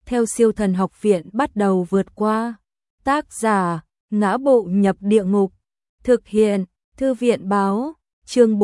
theo Siêu Thần Học Viện bắt đầu vượt qua. Tác giả: Ngã Bộ Nhập Địa Ngục. Thực hiện: Thư viện báo. Chương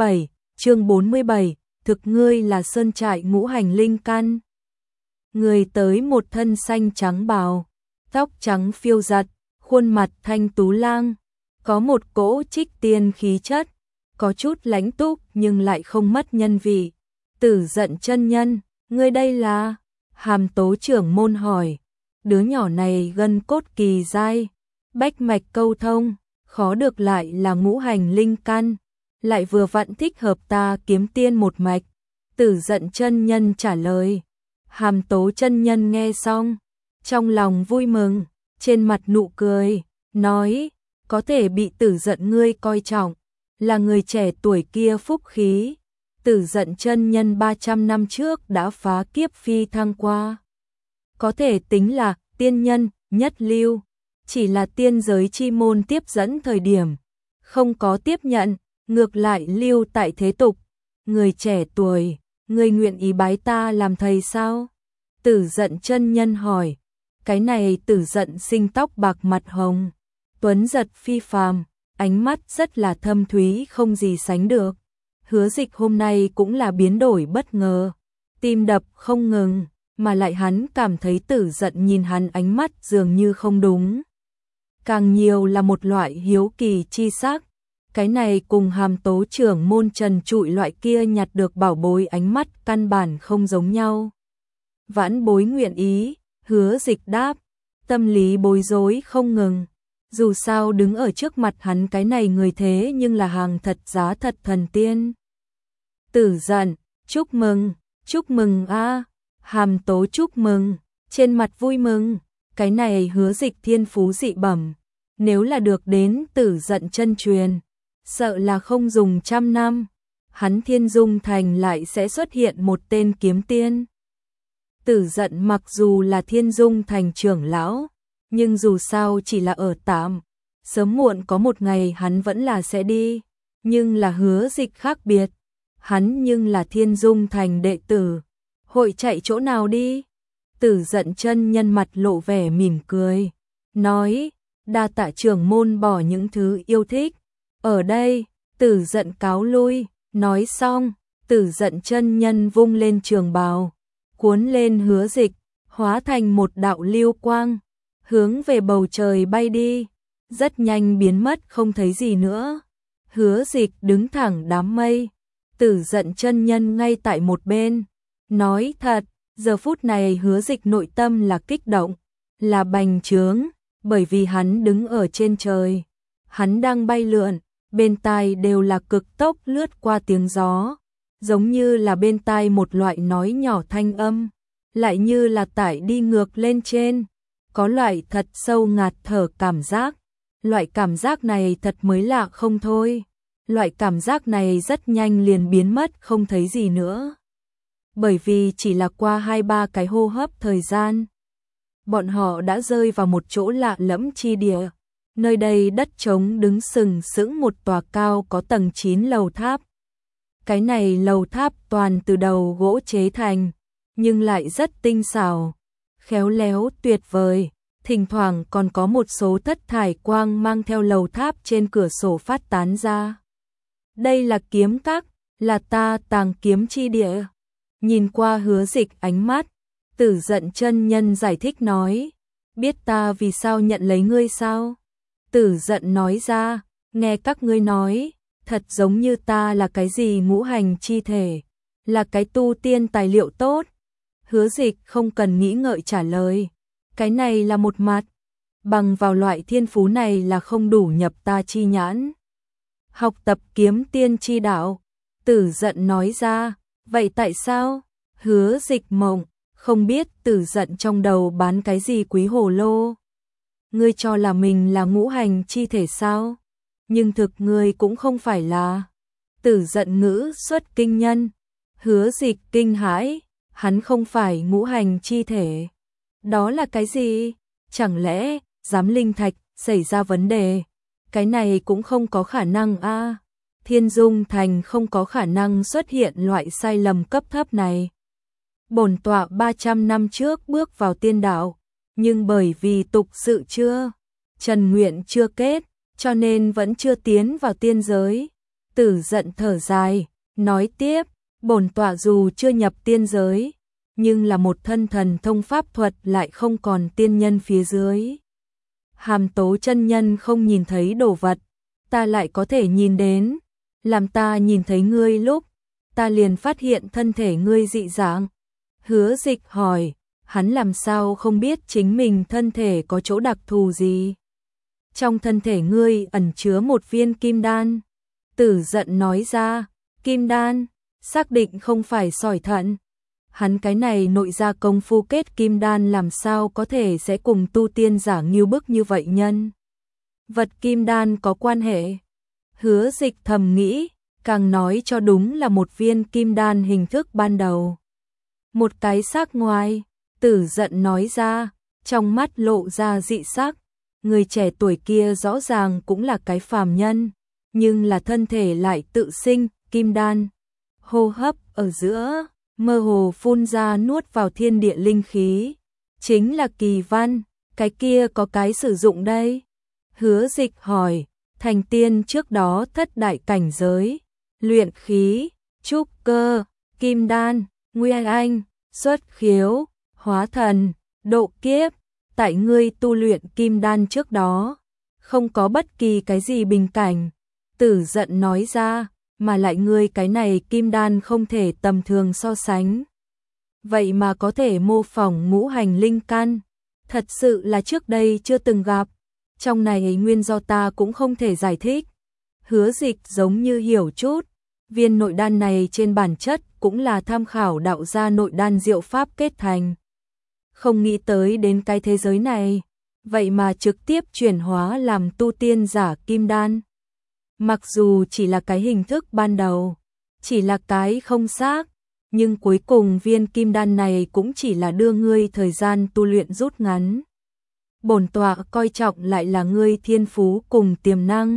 47, thực ngươi là sơn trại ngũ hành linh căn. Người tới một thân xanh trắng bào, tóc trắng phiêu giật, khuôn mặt thanh tú lang, có một cỗ trích tiên khí chất, có chút lãnh túc nhưng lại không mất nhân vị. Tử Dận chân nhân, ngươi đây là? Hàm Tố trưởng môn hỏi. Đứa nhỏ này gân cốt kỳ dai, bách mạch câu thông, khó được lại là ngũ hành linh căn, lại vừa vặn thích hợp ta kiếm tiên một mạch. Tử Dận chân nhân trả lời. Hàm Tố chân nhân nghe xong, trong lòng vui mừng, trên mặt nụ cười, nói, có thể bị Tử Dận ngươi coi trọng, là người trẻ tuổi kia phúc khí. Tử Dận chân nhân 300 năm trước đã phá kiếp phi thăng qua, có thể tính là tiên nhân nhất lưu, chỉ là tiên giới chi môn tiếp dẫn thời điểm không có tiếp nhận, ngược lại lưu tại thế tục. Người trẻ tuổi, người nguyện ý bái ta làm thầy sao? Tử Dận chân nhân hỏi. Cái này Tử Dận sinh tóc bạc mặt hồng, tuấn giật phi phàm, ánh mắt rất là thâm thúy không gì sánh được. Hứa Dịch hôm nay cũng là biến đổi bất ngờ, tim đập không ngừng, mà lại hắn cảm thấy Tử Dận nhìn hắn ánh mắt dường như không đúng. Càng nhiều là một loại hiếu kỳ chi sắc. Cái này cùng Hàm Tố trưởng môn trần trụi loại kia nhặt được bảo bối ánh mắt căn bản không giống nhau. Vãn bối nguyện ý, Hứa Dịch đáp, tâm lý bối rối không ngừng. Dù sao đứng ở trước mặt hắn cái này người thế nhưng là hàng thật giá thật thần tiên. Tử Dận, chúc mừng a. Hàm Tố chúc mừng, trên mặt vui mừng, cái này Hứa Dịch thiên phú dị bẩm, nếu là được đến Tử Dận chân truyền, sợ là không dùng 100 năm, hắn Thiên Dung Thành lại sẽ xuất hiện một tên kiếm tiên. Tử Dận mặc dù là Thiên Dung Thành trưởng lão, nhưng dù sao chỉ là ở tạm, sớm muộn có một ngày hắn vẫn là sẽ đi, nhưng là Hứa Dịch khác biệt, hắn nhưng là Thiên Dung Thành đệ tử, hội chạy chỗ nào đi? Tử Dận chân nhân mặt lộ vẻ mỉm cười, nói, đa tạ trưởng môn bỏ những thứ yêu thích. Ở đây, Tử Dận cáo lui, nói xong, Tử Dận chân nhân vung lên trường bào, cuốn lên Hứa Dịch, hóa thành một đạo lưu quang, hướng về bầu trời bay đi, rất nhanh biến mất không thấy gì nữa. Hứa Dịch đứng thẳng đám mây, Tử Dận chân nhân ngay tại một bên, nói thật, giờ phút này Hứa Dịch nội tâm là kích động, là bành trướng, bởi vì hắn đứng ở trên trời, hắn đang bay lượn, bên tai đều là cực tốc lướt qua tiếng gió, giống như là bên tai một loại nói nhỏ thanh âm, lại như là tải đi ngược lên trên, có loại thật sâu ngạt thở cảm giác, loại cảm giác này thật mới lạ không thôi, loại cảm giác này rất nhanh liền biến mất không thấy gì nữa. Bởi vì chỉ là qua 2-3 cái hô hấp thời gian, bọn họ đã rơi vào một chỗ lạ lẫm chi địa. Nơi đây đất trống đứng sừng sững một tòa cao có tầng 9 lầu tháp. Cái này lầu tháp toàn từ đầu gỗ chế thành, nhưng lại rất tinh xảo, khéo léo tuyệt vời, thỉnh thoảng còn có một số thất thải quang mang theo lầu tháp trên cửa sổ phát tán ra. Đây là kiếm các, là ta tàng kiếm chi địa. Nhìn qua Hứa Dịch ánh mắt, Tử Dận chân nhân giải thích nói, biết ta vì sao nhận lấy ngươi sao? Tử Dận nói ra, nghe các ngươi nói, thật giống như ta là cái gì ngũ hành chi thể, là cái tu tiên tài liệu tốt. Hứa Dịch không cần nghĩ ngợi trả lời, cái này là một mặt, bằng vào loại thiên phú này là không đủ nhập ta chi nhãn. Học tập kiếm tiên chi đạo, Tử Dận nói ra, vậy tại sao? Hứa Dịch mộng, không biết Tử Dận trong đầu bán cái gì quý hồ lô. Ngươi cho là mình là ngũ hành chi thể sao? Nhưng thực ngươi cũng không phải là. Tử Dận ngữ xuất kinh nhân. Hứa Dịch kinh hãi, hắn không phải ngũ hành chi thể. Đó là cái gì? Chẳng lẽ giám linh thạch xảy ra vấn đề? Cái này cũng không có khả năng a. Thiên Dung Thành không có khả năng xuất hiện loại sai lầm cấp thấp này. Bổn tọa 300 năm trước bước vào tiên đạo, nhưng bởi vì tục sự chưa trần nguyện chưa kết, cho nên vẫn chưa tiến vào tiên giới. Tử Dận thở dài, nói tiếp, bổn tọa dù chưa nhập tiên giới, nhưng là một thân thần thông pháp thuật lại không còn tiên nhân phía dưới. Hàm Tố chân nhân không nhìn thấy đồ vật, ta lại có thể nhìn đến, làm ta nhìn thấy ngươi lúc, ta liền phát hiện thân thể ngươi dị dạng. Hứa Dịch hỏi, hắn làm sao không biết chính mình thân thể có chỗ đặc thù gì? Trong thân thể ngươi ẩn chứa một viên kim đan. Tử Dận nói ra, kim đan, xác định không phải sỏi thận. Hắn cái này nội gia công phu kết kim đan làm sao có thể sẽ cùng tu tiên giả nghiêu bức như vậy nhân. Vật kim đan có quan hệ. Hứa Dịch thầm nghĩ, càng nói cho đúng là một viên kim đan hình thức ban đầu. Một cái xác ngoài, Tử Dận nói ra, trong mắt lộ ra dị sắc. Người trẻ tuổi kia rõ ràng cũng là cái phàm nhân, nhưng là thân thể lại tự sinh, kim đan. Hô hấp ở giữa, mơ hồ phun ra nuốt vào thiên địa linh khí. Chính là kỳ văn, cái kia có cái sử dụng đây. Hứa Dịch hỏi, thành tiên trước đó thất đại cảnh giới, luyện khí, trúc cơ, kim đan, nguyên anh, xuất khiếu, hóa thần, độ kiếp. Tại ngươi tu luyện kim đan trước đó, không có bất kỳ cái gì bình cảnh. Tử Dận nói ra, mà lại ngươi cái này kim đan không thể tầm thường so sánh. Vậy mà có thể mô phỏng ngũ hành linh căn, thật sự là trước đây chưa từng gặp. Trong này nguyên do ta cũng không thể giải thích. Hứa Dịch giống như hiểu chút, viên nội đan này trên bản chất cũng là tham khảo đạo gia nội đan diệu pháp kết thành. Không nghĩ tới đến cái thế giới này, vậy mà trực tiếp chuyển hóa làm tu tiên giả kim đan. Mặc dù chỉ là cái hình thức ban đầu, chỉ là cái không xác, nhưng cuối cùng viên kim đan này cũng chỉ là đưa ngươi thời gian tu luyện rút ngắn. Bổn tọa coi trọng lại là ngươi thiên phú cùng tiềm năng.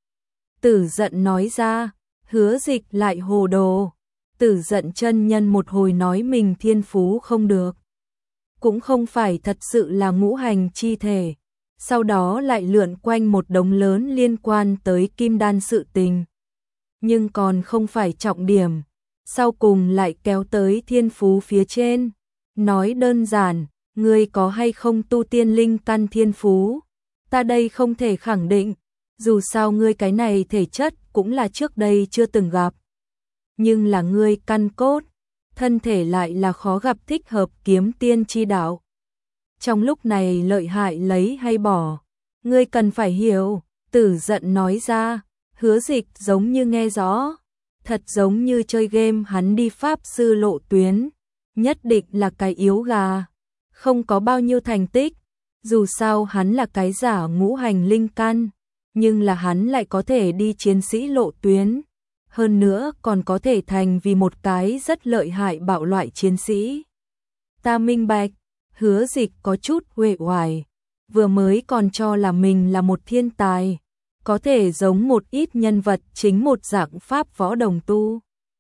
Tử Dận nói ra, Hứa Dịch lại hồ đồ. Tử Dận chân nhân một hồi nói mình thiên phú không được, cũng không phải thật sự là ngũ hành chi thể, sau đó lại lượn quanh một đống lớn liên quan tới kim đan sự tình. Nhưng còn không phải trọng điểm, sau cùng lại kéo tới thiên phú phía trên. Nói đơn giản, ngươi có hay không tu tiên linh căn thiên phú? Ta đây không thể khẳng định, dù sao ngươi cái này thể chất cũng là trước đây chưa từng gặp. Nhưng là ngươi căn cốt, thân thể lại là khó gặp thích hợp kiếm tiên chi đạo. Trong lúc này lợi hại lấy hay bỏ, ngươi cần phải hiểu. Tử Dận nói ra. Hứa Dịch giống như nghe rõ, thật giống như chơi game hắn đi pháp sư lộ tuyến, nhất định là cái yếu gà, không có bao nhiêu thành tích. Dù sao hắn là cái giả ngũ hành linh căn, nhưng là hắn lại có thể đi chiến sĩ lộ tuyến, hơn nữa còn có thể thành vì một cái rất lợi hại bạo loại chiến sĩ. Ta minh bạch. Hứa Dịch có chút uể oải, vừa mới còn cho là mình là một thiên tài, có thể giống một ít nhân vật chính một dạng pháp võ đồng tu.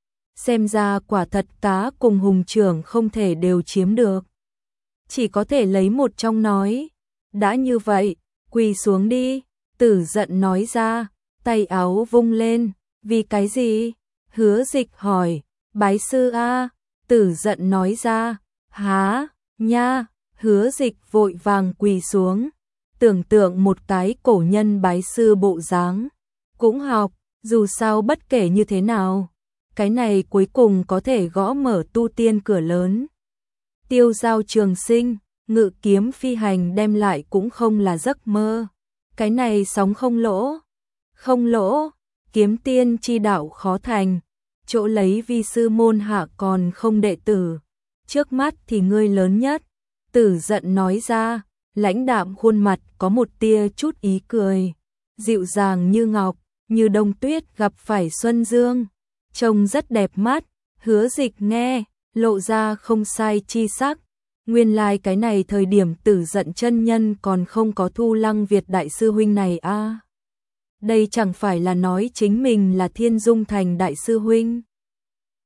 Xem ra quả thật cá cùng hùng trưởng không thể đều chiếm được, chỉ có thể lấy một trong nói. Đã như vậy, quỳ xuống đi. Tử Dận nói ra, tay áo vung lên. Vì cái gì? Hứa Dịch hỏi. Bái sư a. Tử Dận nói ra. Há, nha. Hứa Dịch vội vàng quỳ xuống, tưởng tượng một cái cổ nhân bái sư bộ dáng. Cũng học, dù sao bất kể như thế nào, cái này cuối cùng có thể gõ mở tu tiên cửa lớn. Tiêu giao trường sinh, ngự kiếm phi hành đem lại cũng không là giấc mơ. Cái này sóng không lỗ. Không lỗ, kiếm tiên chi đạo khó thành, chỗ lấy vi sư môn hạ còn không đệ tử. Trước mắt thì ngươi lớn nhất. Tử Dận nói ra, lãnh đạm khuôn mặt có một tia chút ý cười, dịu dàng như ngọc, như đông tuyết gặp phải xuân dương, trông rất đẹp mắt. Hứa Dịch nghe, lộ ra không sai chi sắc. Nguyên lai cái này thời điểm Tử Dận chân nhân còn không có thu Lăng Việt đại sư huynh này a. Đây chẳng phải là nói chính mình là Thiên Dung Thành đại sư huynh.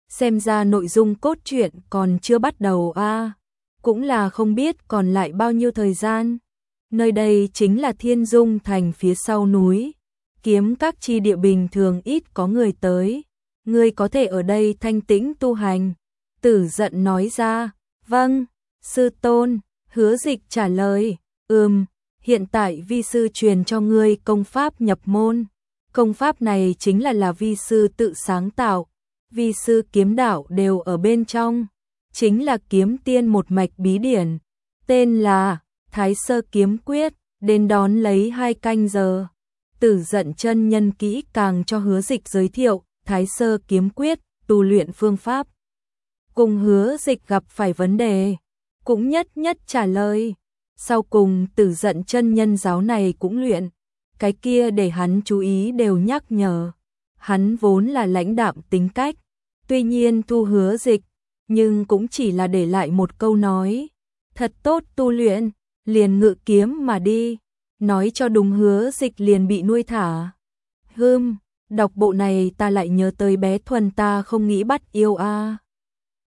xem ra nội dung cốt truyện còn chưa bắt đầu a. Cũng là không biết còn lại bao nhiêu thời gian. Nơi đây chính là Thiên Dung Thành phía sau núi. Kiếm các chi địa bình thường ít có người tới. Ngươi có thể ở đây thanh tĩnh tu hành. Tử Dận nói ra. Vâng, sư tôn. Hứa Dịch trả lời. Hiện tại vi sư truyền cho ngươi công pháp nhập môn. Công pháp này chính là vi sư tự sáng tạo. Vi sư kiếm đạo đều ở bên trong. Chính là kiếm tiên một mạch bí điển. Tên là Thái Sơ Kiếm Quyết. Đến đón lấy 2 canh giờ. Tử Dận chân nhân kỹ càng cho Hứa Dịch giới thiệu Thái Sơ Kiếm Quyết, tu luyện phương pháp. Cùng Hứa Dịch gặp phải vấn đề, cũng nhất nhất trả lời. Sau cùng Tử Dận chân nhân giáo này cũng luyện. Cái kia để hắn chú ý đều nhắc nhở. Hắn vốn là lãnh đạm tính cách. Tuy nhiên thu Hứa Dịch, nhưng cũng chỉ là để lại một câu nói. Thật tốt tu luyện, liền ngự kiếm mà đi. Nói cho đúng Hứa Dịch liền bị nuôi thả. Đọc bộ này ta lại nhớ tới bé Thuần ta không nghĩ bắt yêu a.